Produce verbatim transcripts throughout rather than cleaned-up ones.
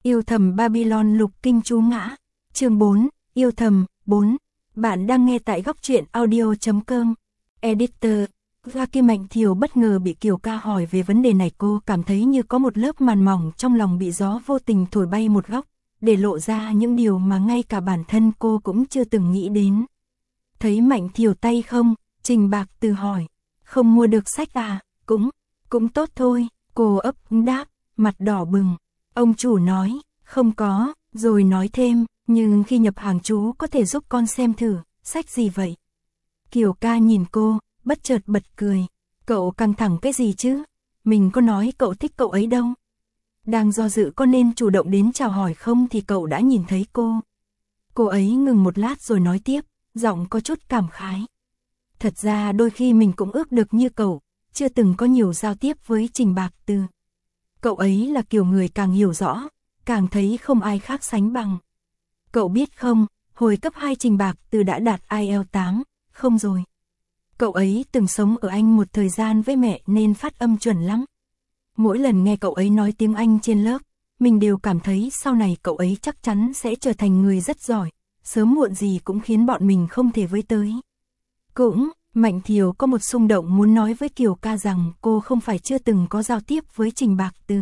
Yêu thầm Babylon lục kinh chú ngã. Chương bốn, yêu thầm. bốn. Bạn đang nghe tại góc truyện audio chấm com. Editor. Gaki Mạnh Thiều bất ngờ bị Kiều Ca hỏi về vấn đề này, cô cảm thấy như có một lớp màn mỏng trong lòng bị gió vô tình thổi bay một góc, để lộ ra những điều mà ngay cả bản thân cô cũng chưa từng nghĩ đến. Thấy Mạnh Thiều tay không? Trình Bạc Từ hỏi. Không mua được sách à? Cũng, cũng tốt thôi, cô ấp đáp, mặt đỏ bừng. Ông chủ nói, không có, rồi nói thêm, nhưng khi nhập hàng chú có thể giúp con xem thử, sách gì vậy? Kiều Ca nhìn cô, bất chợt bật cười. Cậu căng thẳng cái gì chứ? Mình có nói cậu thích cậu ấy đâu. Đang do dự có nên chủ động đến chào hỏi không thì cậu đã nhìn thấy cô. Cô ấy ngừng một lát rồi nói tiếp, giọng có chút cảm khái. Thật ra đôi khi mình cũng ước được như cậu, chưa từng có nhiều giao tiếp với Trình Bạc Từ. Cậu ấy là kiểu người càng hiểu rõ, càng thấy không ai khác sánh bằng. Cậu biết không, hồi cấp hai Trình Bạc Từ đã đạt ai eo tám, không rồi. Cậu ấy từng sống ở Anh một thời gian với mẹ nên phát âm chuẩn lắm. Mỗi lần nghe cậu ấy nói tiếng Anh trên lớp, mình đều cảm thấy sau này cậu ấy chắc chắn sẽ trở thành người rất giỏi, sớm muộn gì cũng khiến bọn mình không thể với tới. Cũng, Mạnh Thiều có một xung động muốn nói với Kiều Ca rằng cô không phải chưa từng có giao tiếp với Trình Bạc Từ.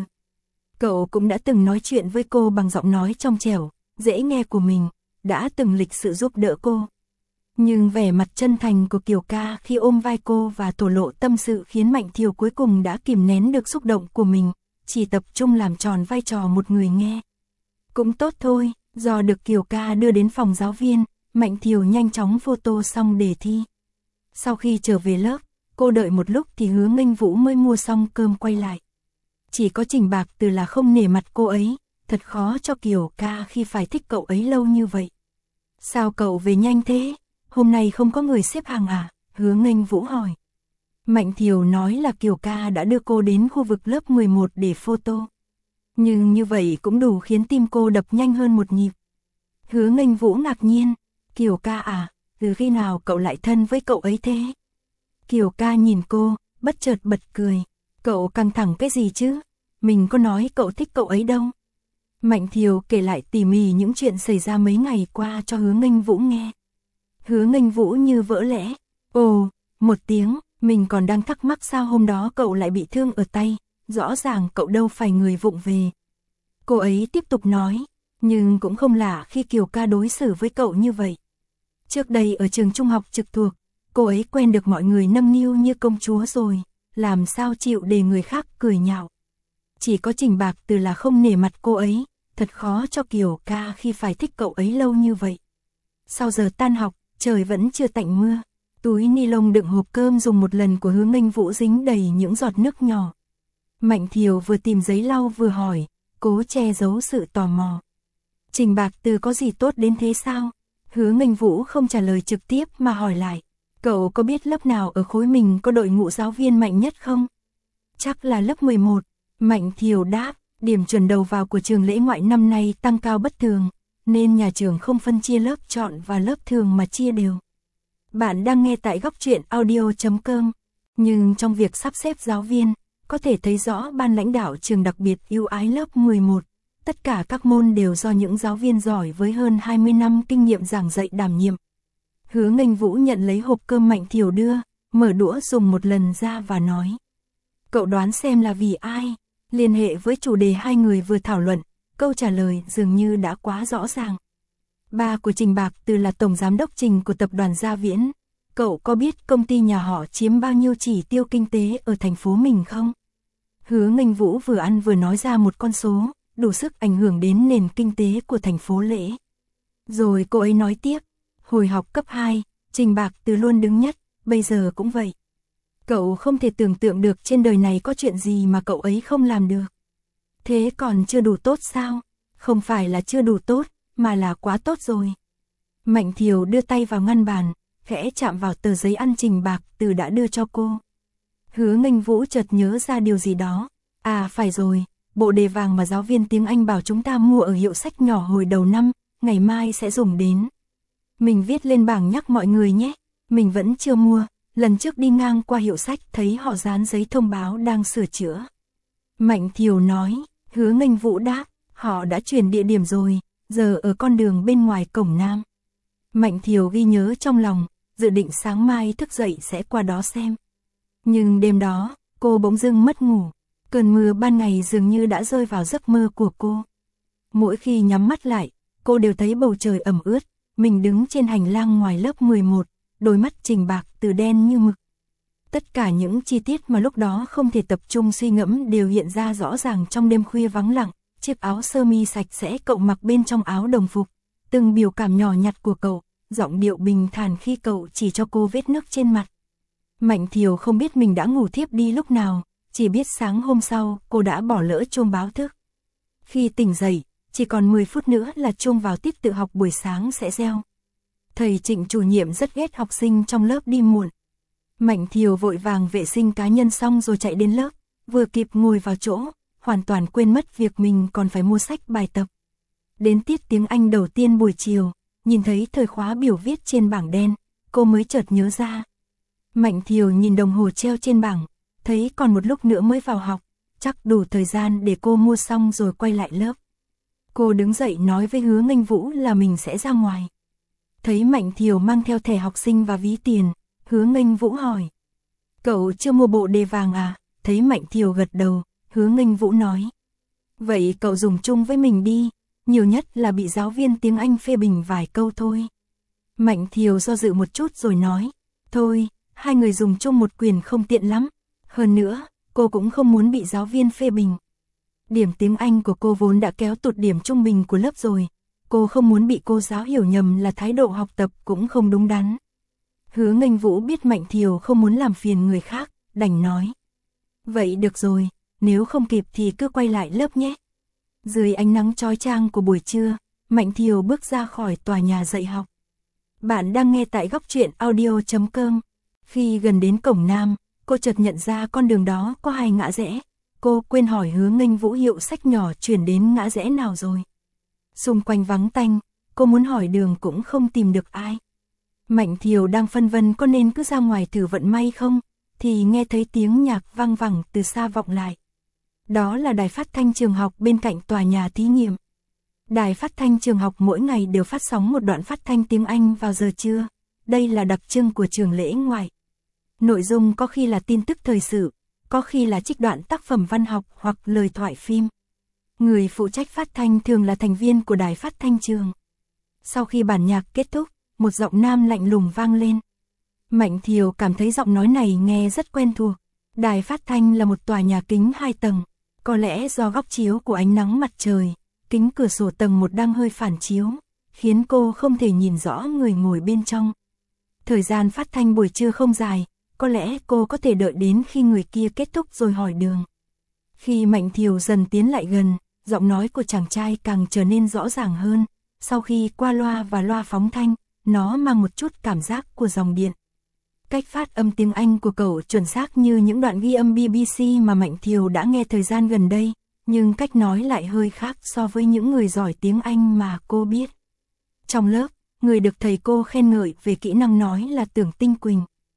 Cậu cũng đã từng nói chuyện với cô bằng giọng nói trong trẻo, dễ nghe của mình, đã từng lịch sự giúp đỡ cô. Nhưng vẻ mặt chân thành của Kiều Ca khi ôm vai cô và thổ lộ tâm sự khiến Mạnh Thiều cuối cùng đã kìm nén được xúc động của mình, chỉ tập trung làm tròn vai trò một người nghe. Cũng tốt thôi, do được Kiều Ca đưa đến phòng giáo viên, Mạnh Thiều nhanh chóng photo xong đề thi. Sau khi trở về lớp, cô đợi một lúc thì Hứa Nghênh Vũ mới mua xong cơm quay lại. Chỉ có Trình Bạc Từ là không nể mặt cô ấy, thật khó cho Kiều Ca khi phải thích cậu ấy lâu như vậy. Sao cậu về nhanh thế? Hôm nay không có người xếp hàng à? Hứa Nghênh Vũ hỏi. Mạnh Thiều nói là Kiều Ca đã đưa cô đến khu vực lớp mười một để photo. Nhưng như vậy cũng đủ khiến tim cô đập nhanh hơn một nhịp. Hứa Nghênh Vũ ngạc nhiên. Kiều Ca à, từ khi nào cậu lại thân với cậu ấy thế? Kiều Ca nhìn cô, bất chợt bật cười. Cậu căng thẳng cái gì chứ? Mình có nói cậu thích cậu ấy đâu. Mạnh Thiều kể lại tỉ mỉ những chuyện xảy ra mấy ngày qua cho Hứa Nghênh Vũ nghe. Hứa Nghênh Vũ như vỡ lẽ. Ồ, một tiếng, mình còn đang thắc mắc sao hôm đó cậu lại bị thương ở tay, rõ ràng cậu đâu phải người vụng về. Cô ấy tiếp tục nói, nhưng cũng không lạ khi Kiều Ca đối xử với cậu như vậy. Trước đây ở trường trung học trực thuộc, cô ấy quen được mọi người nâng niu như công chúa rồi, làm sao chịu để người khác cười nhạo. Chỉ có Trình Bạc Từ là không nể mặt cô ấy, thật khó cho Kiều Ca khi phải thích cậu ấy lâu như vậy. Sau giờ tan học, trời vẫn chưa tạnh mưa, túi ni lông đựng hộp cơm dùng một lần của Hứa Nghênh Vũ dính đầy những giọt nước nhỏ. Mạnh Thiều vừa tìm giấy lau vừa hỏi, cố che giấu sự tò mò. Trình Bạc Từ có gì tốt đến thế sao? Hứa Nghênh Vũ không trả lời trực tiếp mà hỏi lại, cậu có biết lớp nào ở khối mình có đội ngũ giáo viên mạnh nhất không? Chắc là lớp mười một, Mạnh Thiều đáp, điểm chuẩn đầu vào của trường Lễ Ngoại năm nay tăng cao bất thường, nên nhà trường không phân chia lớp chọn và lớp thường mà chia đều. Bạn đang nghe tại góc truyện audio chấm com, nhưng trong việc sắp xếp giáo viên, có thể thấy rõ ban lãnh đạo trường đặc biệt ưu ái lớp mười một. Tất cả các môn đều do những giáo viên giỏi với hơn hai mươi năm kinh nghiệm giảng dạy đảm nhiệm. Hứa Nghênh Vũ nhận lấy hộp cơm Mạnh Thiều đưa, mở đũa dùng một lần ra và nói. Cậu đoán xem là vì ai? Liên hệ với chủ đề hai người vừa thảo luận, câu trả lời dường như đã quá rõ ràng. Ba của Trình Bạc Từ là tổng giám đốc Trình của tập đoàn Gia Viễn. Cậu có biết công ty nhà họ chiếm bao nhiêu chỉ tiêu kinh tế ở thành phố mình không? Hứa Nghênh Vũ vừa ăn vừa nói ra một con số, đủ sức ảnh hưởng đến nền kinh tế của thành phố Lễ. Rồi cô ấy nói tiếp, hồi học cấp hai, Trình Bạc Từ luôn đứng nhất, bây giờ cũng vậy. Cậu không thể tưởng tượng được trên đời này có chuyện gì mà cậu ấy không làm được. Thế còn chưa đủ tốt sao? Không phải là chưa đủ tốt, mà là quá tốt rồi. Mạnh Thiều đưa tay vào ngăn bàn, khẽ chạm vào tờ giấy ăn Trình Bạc Từ đã đưa cho cô. Hứa Nghênh Vũ chợt nhớ ra điều gì đó. À phải rồi, bộ đề vàng mà giáo viên tiếng Anh bảo chúng ta mua ở hiệu sách nhỏ hồi đầu năm, ngày mai sẽ dùng đến. Mình viết lên bảng nhắc mọi người nhé, mình vẫn chưa mua, lần trước đi ngang qua hiệu sách thấy họ dán giấy thông báo đang sửa chữa. Mạnh Thiều nói, Hứa Nghênh Vũ đáp, Họ đã chuyển địa điểm rồi, giờ ở con đường bên ngoài cổng Nam. Mạnh Thiều ghi nhớ trong lòng, dự định sáng mai thức dậy sẽ qua đó xem. Nhưng đêm đó, cô bỗng dưng mất ngủ. Cơn mưa ban ngày dường như đã rơi vào giấc mơ của cô. Mỗi khi nhắm mắt lại, cô đều thấy bầu trời ẩm ướt. Mình đứng trên hành lang ngoài lớp mười một, đôi mắt Trình Bạc Từ đen như mực. Tất cả những chi tiết mà lúc đó không thể tập trung suy ngẫm đều hiện ra rõ ràng trong đêm khuya vắng lặng. Chiếc áo sơ mi sạch sẽ cậu mặc bên trong áo đồng phục, từng biểu cảm nhỏ nhặt của cậu, giọng điệu bình thản khi cậu chỉ cho cô vết nước trên mặt. Mạnh Thiều không biết mình đã ngủ thiếp đi lúc nào, chỉ biết sáng hôm sau cô đã bỏ lỡ chuông báo thức. Khi tỉnh dậy, chỉ còn mười phút nữa là chuông vào tiết tự học buổi sáng sẽ reo. Thầy Trịnh chủ nhiệm rất ghét học sinh trong lớp đi muộn. Mạnh Thiều vội vàng vệ sinh cá nhân xong rồi chạy đến lớp, vừa kịp ngồi vào chỗ, hoàn toàn quên mất việc mình còn phải mua sách bài tập. Đến tiết tiếng Anh đầu tiên buổi chiều, nhìn thấy thời khóa biểu viết trên bảng đen, cô mới chợt nhớ ra. Mạnh Thiều nhìn đồng hồ treo trên bảng, thấy còn một lúc nữa mới vào học, chắc đủ thời gian để cô mua xong rồi quay lại lớp. Cô đứng dậy nói với Hứa Nghênh Vũ là mình sẽ ra ngoài. Thấy Mạnh Thiều mang theo thẻ học sinh và ví tiền, Hứa Nghênh Vũ hỏi. Cậu chưa mua bộ đề vàng à? Thấy Mạnh Thiều gật đầu, Hứa Nghênh Vũ nói. Vậy cậu dùng chung với mình đi, nhiều nhất là bị giáo viên tiếng Anh phê bình vài câu thôi. Mạnh Thiều do dự một chút rồi nói. Thôi, hai người dùng chung một quyền không tiện lắm. Hơn nữa, cô cũng không muốn bị giáo viên phê bình. Điểm tiếng Anh của cô vốn đã kéo tụt điểm trung bình của lớp rồi. Cô không muốn bị cô giáo hiểu nhầm là thái độ học tập cũng không đúng đắn. Hứa Nghênh Vũ biết Mạnh Thiều không muốn làm phiền người khác, đành nói. Vậy được rồi, nếu không kịp thì cứ quay lại lớp nhé. Dưới ánh nắng chói chang của buổi trưa, Mạnh Thiều bước ra khỏi tòa nhà dạy học. Bạn đang nghe tại góc truyện audio chấm com. Khi gần đến cổng Nam, cô chợt nhận ra con đường đó có hai ngã rẽ. Cô quên hỏi Hứa Nghênh Vũ hiệu sách nhỏ chuyển đến ngã rẽ nào rồi. Xung quanh vắng tanh, cô muốn hỏi đường cũng không tìm được ai. Mạnh Thiều đang phân vân có nên cứ ra ngoài thử vận may không, thì nghe thấy tiếng nhạc vang vẳng từ xa vọng lại. Đó là đài phát thanh trường học bên cạnh tòa nhà thí nghiệm. Đài phát thanh trường học mỗi ngày đều phát sóng một đoạn phát thanh tiếng Anh vào giờ trưa. Đây là đặc trưng của trường lễ ngoại. Nội dung có khi là tin tức thời sự, có khi là trích đoạn tác phẩm văn học hoặc lời thoại phim. Người phụ trách phát thanh thường là thành viên của đài phát thanh trường. Sau khi bản nhạc kết thúc, một giọng nam lạnh lùng vang lên. Mạnh Thiều cảm thấy giọng nói này nghe rất quen thuộc. Đài phát thanh là một tòa nhà kính hai tầng. Có lẽ do góc chiếu của ánh nắng mặt trời, kính cửa sổ tầng một đang hơi phản chiếu, khiến cô không thể nhìn rõ người ngồi bên trong. Thời gian phát thanh buổi trưa không dài, có lẽ cô có thể đợi đến khi người kia kết thúc rồi hỏi đường. Khi Mạnh Thiều dần tiến lại gần, giọng nói của chàng trai càng trở nên rõ ràng hơn. Sau khi qua loa và loa phóng thanh, nó mang một chút cảm giác của dòng điện. Cách phát âm tiếng Anh của cậu chuẩn xác như những đoạn ghi âm bê bê xê mà Mạnh Thiều đã nghe thời gian gần đây, nhưng cách nói lại hơi khác so với những người giỏi tiếng Anh mà cô biết. Trong lớp, người được thầy cô khen ngợi về kỹ năng nói là Tưởng Tinh Quỳnh.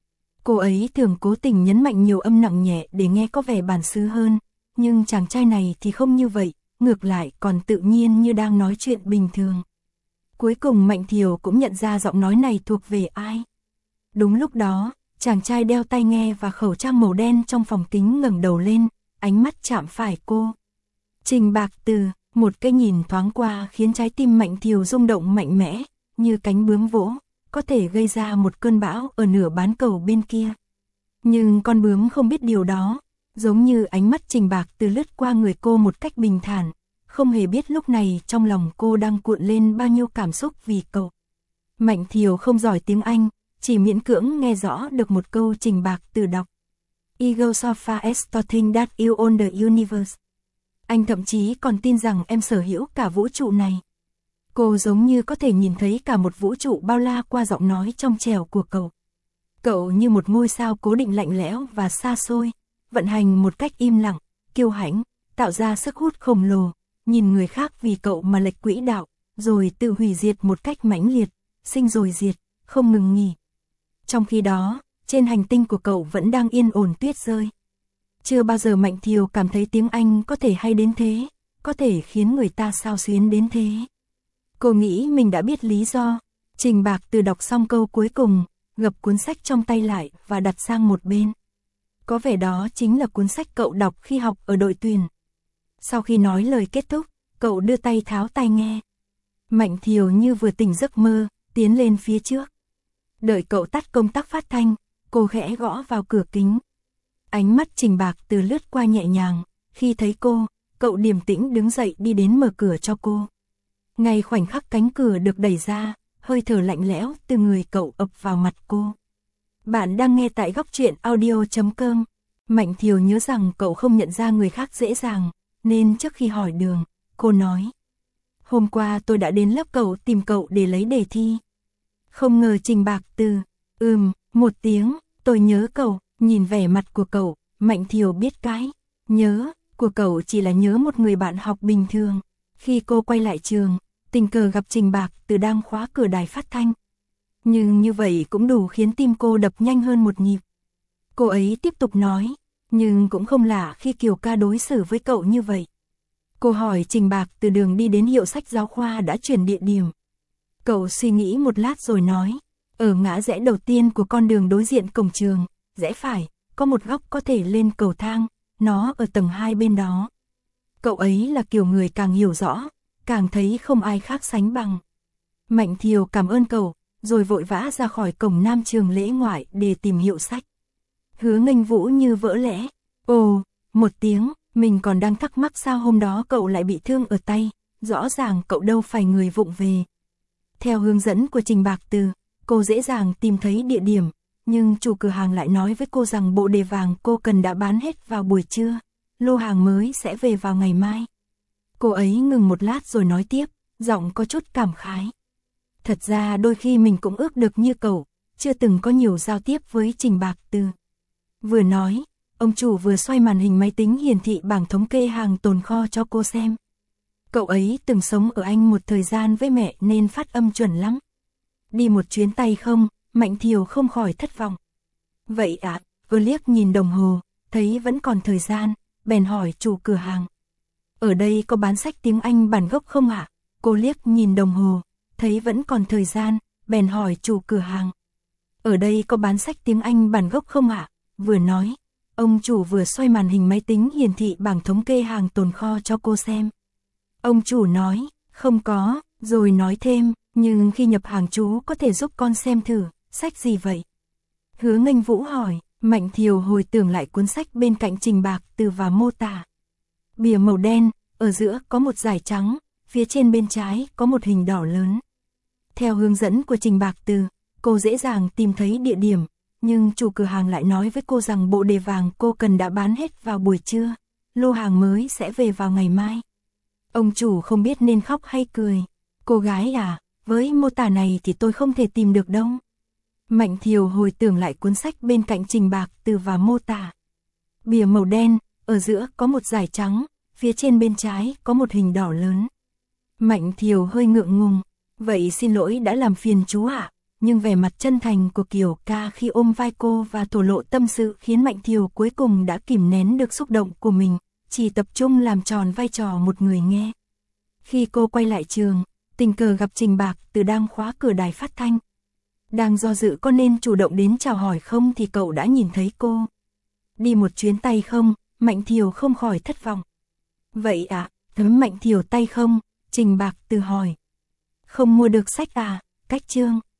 Cô ấy thường cố tình nhấn mạnh nhiều âm nặng nhẹ để nghe có vẻ bản xứ hơn, nhưng chàng trai này thì không như vậy, ngược lại còn tự nhiên như đang nói chuyện bình thường. Cuối cùng Mạnh Thiều cũng nhận ra giọng nói này thuộc về ai. Đúng lúc đó, chàng trai đeo tai nghe và khẩu trang màu đen trong phòng kính ngẩng đầu lên, ánh mắt chạm phải cô. Trình Bạc Từ, một cái nhìn thoáng qua khiến trái tim Mạnh Thiều rung động mạnh mẽ, như cánh bướm vỗ, có thể gây ra một cơn bão ở nửa bán cầu bên kia. Nhưng con bướm không biết điều đó, giống như ánh mắt Trình Bạc Từ lướt qua người cô một cách bình thản, không hề biết lúc này trong lòng cô đang cuộn lên bao nhiêu cảm xúc vì cậu. Mạnh Thiều không giỏi tiếng Anh, chỉ miễn cưỡng nghe rõ được một câu Trình Bạc Từ đọc. I go so far as to think that you own the universe. Anh thậm chí còn tin rằng em sở hữu cả vũ trụ này. Cô giống như có thể nhìn thấy cả một vũ trụ bao la qua giọng nói trong trẻo của cậu. Cậu như một ngôi sao cố định lạnh lẽo và xa xôi, vận hành một cách im lặng, kiêu hãnh, tạo ra sức hút khổng lồ, nhìn người khác vì cậu mà lệch quỹ đạo, rồi tự hủy diệt một cách mãnh liệt, sinh rồi diệt, không ngừng nghỉ. Trong khi đó, trên hành tinh của cậu vẫn đang yên ổn tuyết rơi. Chưa bao giờ Mạnh Thiều cảm thấy tiếng Anh có thể hay đến thế, có thể khiến người ta xao xuyến đến thế. Cô nghĩ mình đã biết lý do. Trình Bạc Từ đọc xong câu cuối cùng, gập cuốn sách trong tay lại và đặt sang một bên. Có vẻ đó chính là cuốn sách cậu đọc khi học ở đội tuyển. Sau khi nói lời kết thúc, cậu đưa tay tháo tai nghe. Mạnh Thiều như vừa tỉnh giấc mơ, tiến lên phía trước. Đợi cậu tắt công tắc phát thanh, cô khẽ gõ vào cửa kính. Ánh mắt Trình Bạc Từ lướt qua nhẹ nhàng, khi thấy cô, cậu điềm tĩnh đứng dậy đi đến mở cửa cho cô. Ngay khoảnh khắc cánh cửa được đẩy ra, hơi thở lạnh lẽo từ người cậu ập vào mặt cô. Bạn đang nghe tại góc truyện audio chấm com. Mạnh Thiều nhớ rằng cậu không nhận ra người khác dễ dàng, nên trước khi hỏi đường, cô nói. Hôm qua tôi đã đến lớp cậu tìm cậu để lấy đề thi. Không ngờ Trình Bạc Từ, ừm, một tiếng, tôi nhớ cậu, nhìn vẻ mặt của cậu, Mạnh Thiều biết cái. Nhớ, của cậu chỉ là nhớ một người bạn học bình thường. Khi cô quay lại trường, tình cờ gặp Trình Bạc Từ đang khóa cửa đài phát thanh. Nhưng như vậy cũng đủ khiến tim cô đập nhanh hơn một nhịp. Cô ấy tiếp tục nói, nhưng cũng không lạ khi Kiều ca đối xử với cậu như vậy. Cô hỏi Trình Bạc Từ đường đi đến hiệu sách giáo khoa đã chuyển địa điểm. Cậu suy nghĩ một lát rồi nói, ở ngã rẽ đầu tiên của con đường đối diện cổng trường, rẽ phải, có một góc có thể lên cầu thang, nó ở tầng hai bên đó. Cậu ấy là kiểu người càng hiểu rõ, càng thấy không ai khác sánh bằng. Mạnh Thiều cảm ơn cậu, rồi vội vã ra khỏi cổng nam trường lễ ngoại để tìm hiệu sách. Hứa Nghênh Vũ như vỡ lẽ, ồ, một tiếng, mình còn đang thắc mắc sao hôm đó cậu lại bị thương ở tay, rõ ràng cậu đâu phải người vụng về. Theo hướng dẫn của Trình Bạc Từ, cô dễ dàng tìm thấy địa điểm, nhưng chủ cửa hàng lại nói với cô rằng bộ đề vàng cô cần đã bán hết vào buổi trưa, lô hàng mới sẽ về vào ngày mai. Cô ấy ngừng một lát rồi nói tiếp, giọng có chút cảm khái. Thật ra đôi khi mình cũng ước được như cậu, chưa từng có nhiều giao tiếp với Trình Bạc Từ. Vừa nói, ông chủ vừa xoay màn hình máy tính hiển thị bảng thống kê hàng tồn kho cho cô xem. Cậu ấy từng sống ở Anh một thời gian với mẹ nên phát âm chuẩn lắm. Đi một chuyến tay không, Mạnh Thiều không khỏi thất vọng. Vậy ạ, à, vừa liếc nhìn đồng hồ, thấy vẫn còn thời gian, bèn hỏi chủ cửa hàng. Ở đây có bán sách tiếng Anh bản gốc không ạ? À? Cô liếc nhìn đồng hồ, thấy vẫn còn thời gian, bèn hỏi chủ cửa hàng. Ở đây có bán sách tiếng Anh bản gốc không ạ? À? Vừa nói, ông chủ vừa xoay màn hình máy tính hiển thị bảng thống kê hàng tồn kho cho cô xem. Ông chủ nói, không có, rồi nói thêm, nhưng khi nhập hàng chú có thể giúp con xem thử, sách gì vậy? Hứa Nghênh Vũ hỏi, Mạnh Thiều hồi tưởng lại cuốn sách bên cạnh Trình Bạc Từ và mô tả. Bìa màu đen, ở giữa có một dải trắng, phía trên bên trái có một hình đỏ lớn. Theo hướng dẫn của Trình Bạc Từ, cô dễ dàng tìm thấy địa điểm, nhưng chủ cửa hàng lại nói với cô rằng bộ đề vàng cô cần đã bán hết vào buổi trưa, lô hàng mới sẽ về vào ngày mai. Ông chủ không biết nên khóc hay cười. Cô gái à, với mô tả này thì tôi không thể tìm được đâu. Mạnh Thiều hồi tưởng lại cuốn sách bên cạnh Trình Bạc Từ và mô tả. Bìa màu đen, ở giữa có một dải trắng, phía trên bên trái có một hình đỏ lớn. Mạnh Thiều hơi ngượng ngùng, vậy xin lỗi đã làm phiền chú ạ. Nhưng vẻ mặt chân thành của Kiều ca khi ôm vai cô và thổ lộ tâm sự khiến Mạnh Thiều cuối cùng đã kìm nén được xúc động của mình, chỉ tập trung làm tròn vai trò một người nghe. Khi cô quay lại trường, tình cờ gặp Trình Bạc Từ đang khóa cửa đài phát thanh. Đang do dự có nên chủ động đến chào hỏi không thì cậu đã nhìn thấy cô. Đi một chuyến tay không, Mạnh Thiều không khỏi thất vọng. Vậy ạ, à, thấm Mạnh Thiều tay không? Trình Bạc Từ hỏi. Không mua được sách à, cách chương.